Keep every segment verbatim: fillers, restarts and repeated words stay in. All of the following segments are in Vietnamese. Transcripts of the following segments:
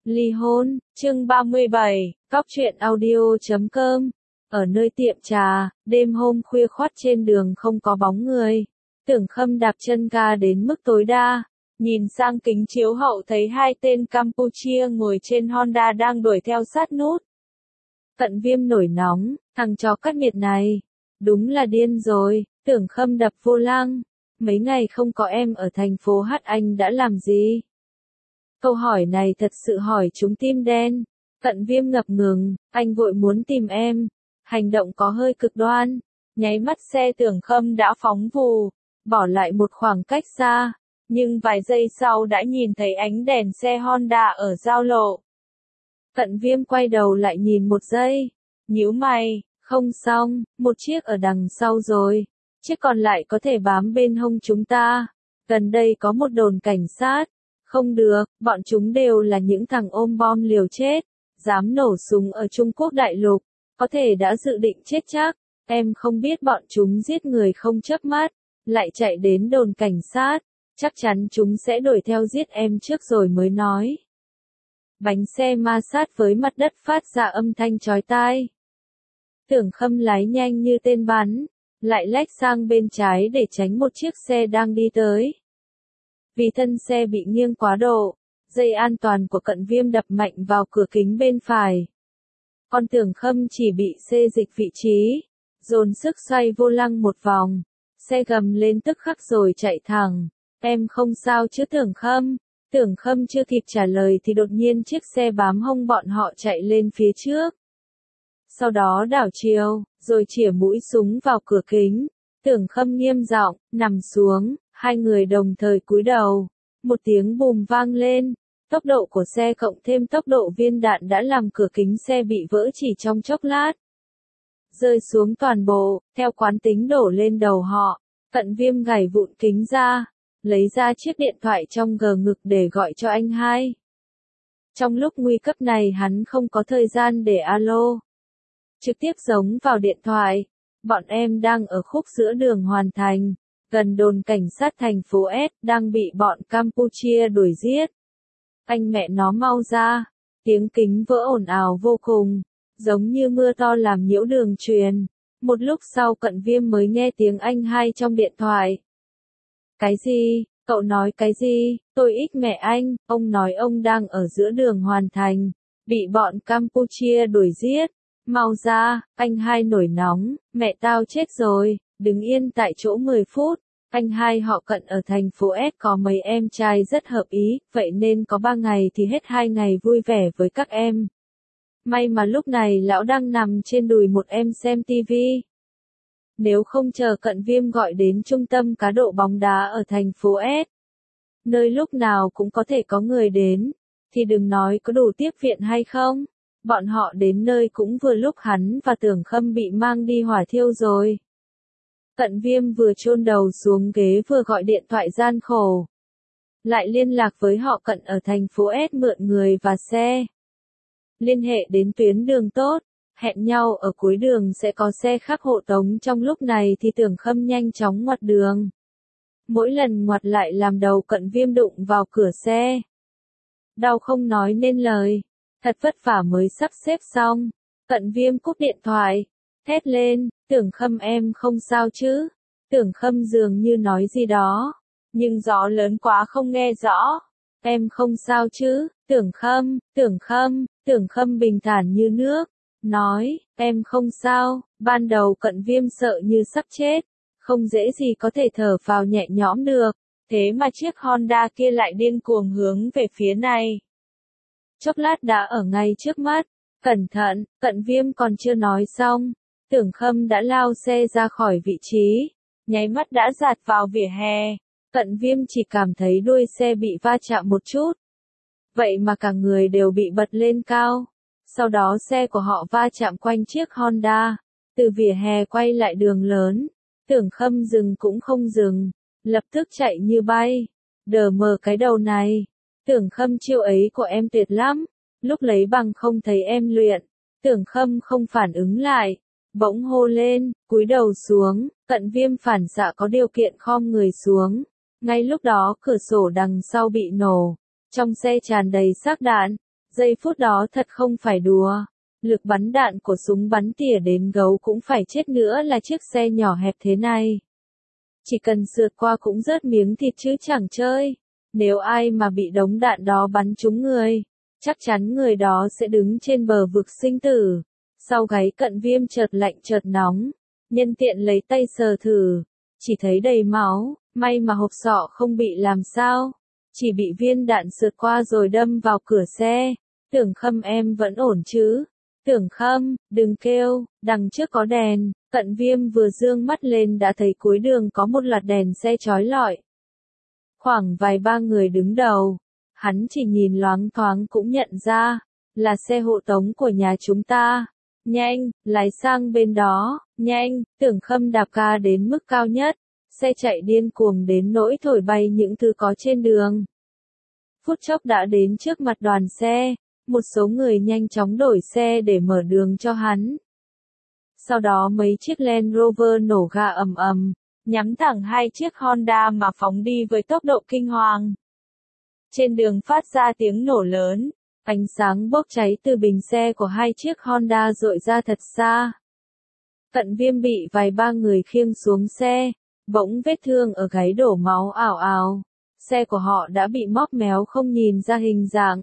Ly hôn, chương ba mươi bảy, cóc truyện audio chấm com. Ở nơi tiệm trà, đêm hôm khuya khoắt trên đường không có bóng người. Tưởng Khâm đạp chân ga đến mức tối đa, nhìn sang kính chiếu hậu thấy hai tên Campuchia ngồi trên Honda đang đuổi theo sát nút. Cận Viêm nổi nóng, thằng chó cắt miệt này, đúng là điên rồi. Tưởng Khâm đập vô lăng, mấy ngày không có em ở thành phố Hát anh đã làm gì? Câu hỏi này thật sự hỏi trúng tim đen. Cận Viêm ngập ngừng, anh vội muốn tìm em. Hành động có hơi cực đoan. Nháy mắt xe Tưởng Khâm đã phóng vù, bỏ lại một khoảng cách xa. Nhưng vài giây sau đã nhìn thấy ánh đèn xe Honda ở giao lộ. Cận Viêm quay đầu lại nhìn một giây. Nhíu mày, không xong, một chiếc ở đằng sau rồi. Chiếc còn lại có thể bám bên hông chúng ta. Gần đây có một đồn cảnh sát. Không được, bọn chúng đều là những thằng ôm bom liều chết, dám nổ súng ở Trung Quốc đại lục, có thể đã dự định chết chắc. Em không biết bọn chúng giết người không chớp mắt, lại chạy đến đồn cảnh sát, chắc chắn chúng sẽ đuổi theo giết em trước rồi mới nói. Bánh xe ma sát với mặt đất phát ra âm thanh chói tai. Tưởng Khâm lái nhanh như tên bắn, lại lách sang bên trái để tránh một chiếc xe đang đi tới. Vì thân xe bị nghiêng quá độ, dây an toàn của Cận Viêm đập mạnh vào cửa kính bên phải. Còn Tưởng Khâm chỉ bị xê dịch vị trí, dồn sức xoay vô lăng một vòng, xe gầm lên tức khắc rồi chạy thẳng. Em không sao chứ Tưởng Khâm? Tưởng Khâm chưa kịp trả lời thì đột nhiên chiếc xe bám hông bọn họ chạy lên phía trước. Sau đó đảo chiều, rồi chĩa mũi súng vào cửa kính. Tưởng Khâm nghiêm giọng, nằm xuống. Hai người đồng thời cúi đầu, một tiếng bùm vang lên, tốc độ của xe cộng thêm tốc độ viên đạn đã làm cửa kính xe bị vỡ chỉ trong chốc lát. Rơi xuống toàn bộ, theo quán tính đổ lên đầu họ. Cận Viêm gảy vụn kính ra, lấy ra chiếc điện thoại trong gờ ngực để gọi cho anh hai. Trong lúc nguy cấp này hắn không có thời gian để alo. Trực tiếp giống vào điện thoại, bọn em đang ở khúc giữa đường Hoàn Thành. Gần đồn cảnh sát thành phố S, đang bị bọn Campuchia đuổi giết. Anh mẹ nó mau ra, tiếng kính vỡ ồn ào vô cùng, giống như mưa to làm nhiễu đường truyền. Một lúc sau Cận Viêm mới nghe tiếng anh hai trong điện thoại. Cái gì? Cậu nói cái gì? Tôi ích mẹ anh, ông nói ông đang ở giữa đường Hoàn Thành, bị bọn Campuchia đuổi giết. Mau ra, anh hai nổi nóng, mẹ tao chết rồi. Đứng yên tại chỗ mười phút, anh hai họ Cận ở thành phố S có mấy em trai rất hợp ý, vậy nên có ba ngày thì hết hai ngày vui vẻ với các em. May mà lúc này lão đang nằm trên đùi một em xem tivi. Nếu không chờ Cận Viêm gọi đến trung tâm cá độ bóng đá ở thành phố S, nơi lúc nào cũng có thể có người đến, thì đừng nói có đủ tiếp viện hay không. Bọn họ đến nơi cũng vừa lúc hắn và Tưởng Khâm bị mang đi hỏa thiêu rồi. Cận Viêm vừa chôn đầu xuống ghế vừa gọi điện thoại gian khổ. Lại liên lạc với họ Cận ở thành phố S mượn người và xe. Liên hệ đến tuyến đường tốt, hẹn nhau ở cuối đường sẽ có xe khác hộ tống. Trong lúc này thì Tưởng Khâm nhanh chóng ngoặt đường. Mỗi lần ngoặt lại làm đầu Cận Viêm đụng vào cửa xe. Đau không nói nên lời, thật vất vả mới sắp xếp xong. Cận Viêm cúp điện thoại, thét lên, Tưởng Khâm em không sao chứ? Tưởng Khâm dường như nói gì đó, nhưng gió lớn quá không nghe rõ. Em không sao chứ? Tưởng Khâm, Tưởng Khâm, Tưởng Khâm bình thản như nước, nói, em không sao. Ban đầu Cận Viêm sợ như sắp chết, không dễ gì có thể thở vào nhẹ nhõm được, thế mà chiếc Honda kia lại điên cuồng hướng về phía này. Chốc lát đã ở ngay trước mắt, cẩn thận, Cận Viêm còn chưa nói xong. Tưởng Khâm đã lao xe ra khỏi vị trí, nháy mắt đã dạt vào vỉa hè. Cận Viêm chỉ cảm thấy đuôi xe bị va chạm một chút. Vậy mà cả người đều bị bật lên cao. Sau đó xe của họ va chạm quanh chiếc Honda. Từ vỉa hè quay lại đường lớn. Tưởng Khâm dừng cũng không dừng, lập tức chạy như bay. Đờ mờ cái đầu này. Tưởng Khâm chiêu ấy của em tuyệt lắm. Lúc lấy bằng không thấy em luyện. Tưởng Khâm không phản ứng lại. Bỗng hô lên, cúi đầu xuống. Cận Viêm phản xạ có điều kiện khom người xuống. Ngay lúc đó cửa sổ đằng sau bị nổ. Trong xe tràn đầy xác đạn. Giây phút đó thật không phải đùa. Lực bắn đạn của súng bắn tỉa đến gấu cũng phải chết nữa là chiếc xe nhỏ hẹp thế này. Chỉ cần sượt qua cũng rớt miếng thịt chứ chẳng chơi. Nếu ai mà bị đống đạn đó bắn trúng người, chắc chắn người đó sẽ đứng trên bờ vực sinh tử. Sau gáy Cận Viêm chợt lạnh chợt nóng, nhân tiện lấy tay sờ thử, chỉ thấy đầy máu, may mà hộp sọ không bị làm sao, chỉ bị viên đạn sượt qua rồi đâm vào cửa xe. Tưởng Khâm em vẫn ổn chứ? Tưởng Khâm, đừng kêu, đằng trước có đèn. Cận Viêm vừa dương mắt lên đã thấy cuối đường có một loạt đèn xe chói lọi. Khoảng vài ba người đứng đầu, hắn chỉ nhìn loáng thoáng cũng nhận ra, là xe hộ tống của nhà chúng ta. Nhanh, lái sang bên đó, nhanh. Tưởng Khâm đạp ga đến mức cao nhất, xe chạy điên cuồng đến nỗi thổi bay những thứ có trên đường. Phút chốc đã đến trước mặt đoàn xe, một số người nhanh chóng đổi xe để mở đường cho hắn. Sau đó mấy chiếc Land Rover nổ ga ầm ầm, nhắm thẳng hai chiếc Honda mà phóng đi với tốc độ kinh hoàng. Trên đường phát ra tiếng nổ lớn, ánh sáng bốc cháy từ bình xe của hai chiếc Honda rọi ra thật xa. Cận Viêm bị vài ba người khiêng xuống xe, bỗng vết thương ở gáy đổ máu ào ào. Xe của họ đã bị móp méo không nhìn ra hình dạng.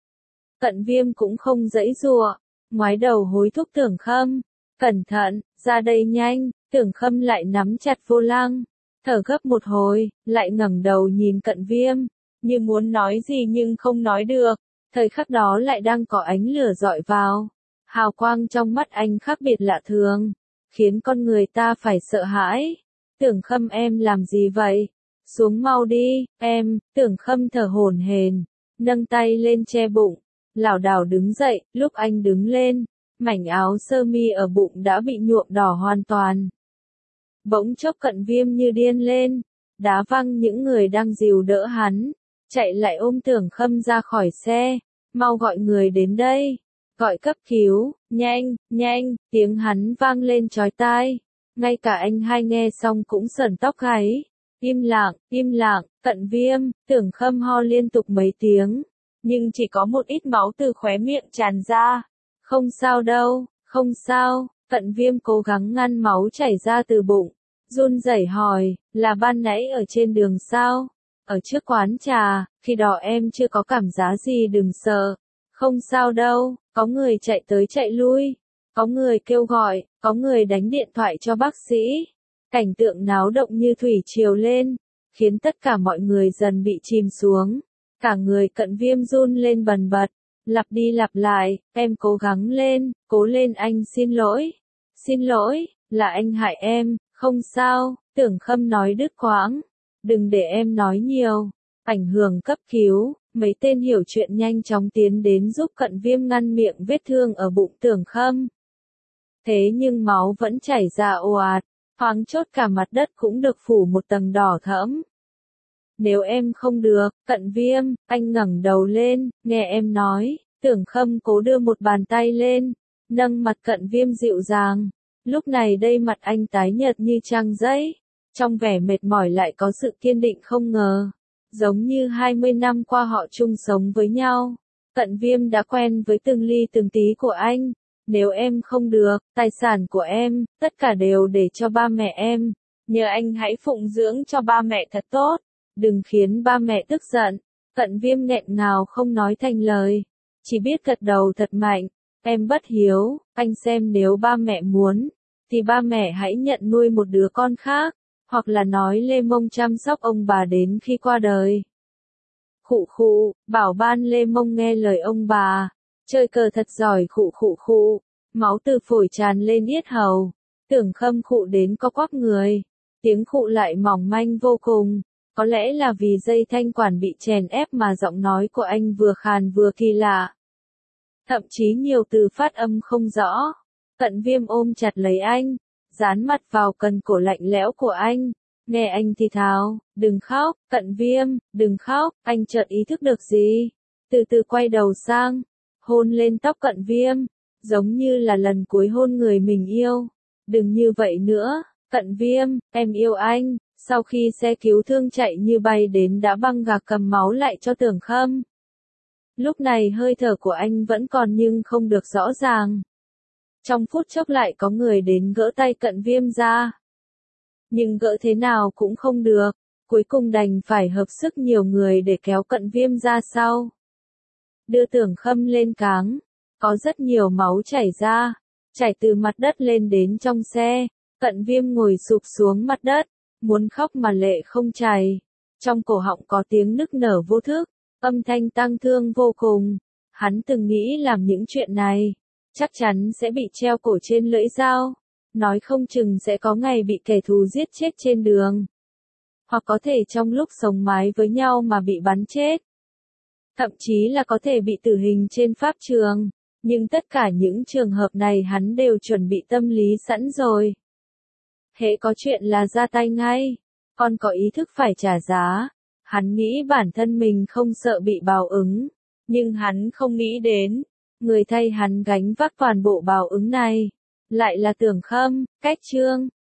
Cận Viêm cũng không giãy giụa, ngoái đầu hối thúc Tưởng Khâm, cẩn thận, ra đây nhanh. Tưởng Khâm lại nắm chặt vô lăng, thở gấp một hồi, lại ngẩng đầu nhìn Cận Viêm, như muốn nói gì nhưng không nói được. Thời khắc đó lại đang có ánh lửa dọi vào, hào quang trong mắt anh khác biệt lạ thường, khiến con người ta phải sợ hãi. Tưởng Khâm em làm gì vậy? Xuống mau đi, em. Tưởng Khâm thở hổn hển, nâng tay lên che bụng, lảo đảo đứng dậy. Lúc anh đứng lên, mảnh áo sơ mi ở bụng đã bị nhuộm đỏ hoàn toàn. Bỗng chốc Cận Viêm như điên lên, đá văng những người đang dìu đỡ hắn, chạy lại ôm Tưởng Khâm ra khỏi xe. Mau gọi người đến đây, gọi cấp cứu, nhanh, nhanh. Tiếng hắn vang lên chói tai, ngay cả anh hai nghe xong cũng sởn tóc gáy. Im lặng, im lặng. Cận Viêm. Tưởng Khâm ho liên tục mấy tiếng, nhưng chỉ có một ít máu từ khóe miệng tràn ra. Không sao đâu, không sao. Cận Viêm cố gắng ngăn máu chảy ra từ bụng, run rẩy hỏi, là ban nãy ở trên đường sao? Ở trước quán trà, khi đó em chưa có cảm giác gì. Đừng sợ, không sao đâu. Có người chạy tới chạy lui, có người kêu gọi, có người đánh điện thoại cho bác sĩ. Cảnh tượng náo động như thủy triều lên, khiến tất cả mọi người dần bị chìm xuống. Cả người Cận Viêm run lên bần bật, lặp đi lặp lại, em cố gắng lên, cố lên, anh xin lỗi. Xin lỗi, là anh hại em, không sao. Tưởng Khâm nói đứt quãng, đừng để em nói nhiều. Ảnh hưởng cấp cứu, mấy tên hiểu chuyện nhanh chóng tiến đến giúp Cận Viêm ngăn miệng vết thương ở bụng Tưởng Khâm. Thế nhưng máu vẫn chảy ra ồ ạt, thoáng chốc cả mặt đất cũng được phủ một tầng đỏ thẫm. Nếu em không được, Cận Viêm, anh ngẩng đầu lên, nghe em nói. Tưởng Khâm cố đưa một bàn tay lên, nâng mặt Cận Viêm dịu dàng. Lúc này đây mặt anh tái nhợt như trang giấy, trong vẻ mệt mỏi lại có sự kiên định không ngờ. Giống như hai mươi năm qua họ chung sống với nhau, Cận Viêm đã quen với từng ly từng tí của anh. Nếu em không được, tài sản của em, tất cả đều để cho ba mẹ em. Nhờ anh hãy phụng dưỡng cho ba mẹ thật tốt, đừng khiến ba mẹ tức giận. Cận Viêm nghẹn ngào không nói thành lời, chỉ biết gật đầu thật mạnh. Em bất hiếu, anh xem nếu ba mẹ muốn, thì ba mẹ hãy nhận nuôi một đứa con khác, hoặc là nói Lê Mông chăm sóc ông bà đến khi qua đời. Khụ khụ, bảo ban Lê Mông nghe lời ông bà, chơi cờ thật giỏi. Khụ khụ khụ, máu từ phổi tràn lên yết hầu. Tưởng Khâm khụ đến co quắp người, tiếng khụ lại mỏng manh vô cùng. Có lẽ là vì dây thanh quản bị chèn ép mà giọng nói của anh vừa khàn vừa kỳ lạ, thậm chí nhiều từ phát âm không rõ. Cận Viêm ôm chặt lấy anh, dán mặt vào cần cổ lạnh lẽo của anh, nghe anh thì thào, đừng khóc. Cận Viêm, đừng khóc. Anh chợt ý thức được gì, từ từ quay đầu sang, hôn lên tóc Cận Viêm, giống như là lần cuối hôn người mình yêu. Đừng như vậy nữa, Cận Viêm, em yêu anh. Sau khi xe cứu thương chạy như bay đến đã băng gạc cầm máu lại cho Tưởng Khâm. Lúc này hơi thở của anh vẫn còn nhưng không được rõ ràng. Trong phút chốc lại có người đến gỡ tay Cận Viêm ra. Nhưng gỡ thế nào cũng không được, cuối cùng đành phải hợp sức nhiều người để kéo Cận Viêm ra sau. Đưa Tưởng Khâm lên cáng, có rất nhiều máu chảy ra, chảy từ mặt đất lên đến trong xe. Cận Viêm ngồi sụp xuống mặt đất, muốn khóc mà lệ không chảy. Trong cổ họng có tiếng nức nở vô thức, âm thanh tang thương vô cùng. Hắn từng nghĩ làm những chuyện này, chắc chắn sẽ bị treo cổ trên lưỡi dao, nói không chừng sẽ có ngày bị kẻ thù giết chết trên đường. Hoặc có thể trong lúc sống mái với nhau mà bị bắn chết. Thậm chí là có thể bị tử hình trên pháp trường, nhưng tất cả những trường hợp này hắn đều chuẩn bị tâm lý sẵn rồi. Hễ có chuyện là ra tay ngay, còn có ý thức phải trả giá. Hắn nghĩ bản thân mình không sợ bị báo ứng, nhưng hắn không nghĩ đến, người thay hắn gánh vác toàn bộ báo ứng này, lại là Tưởng Khâm. Cách chương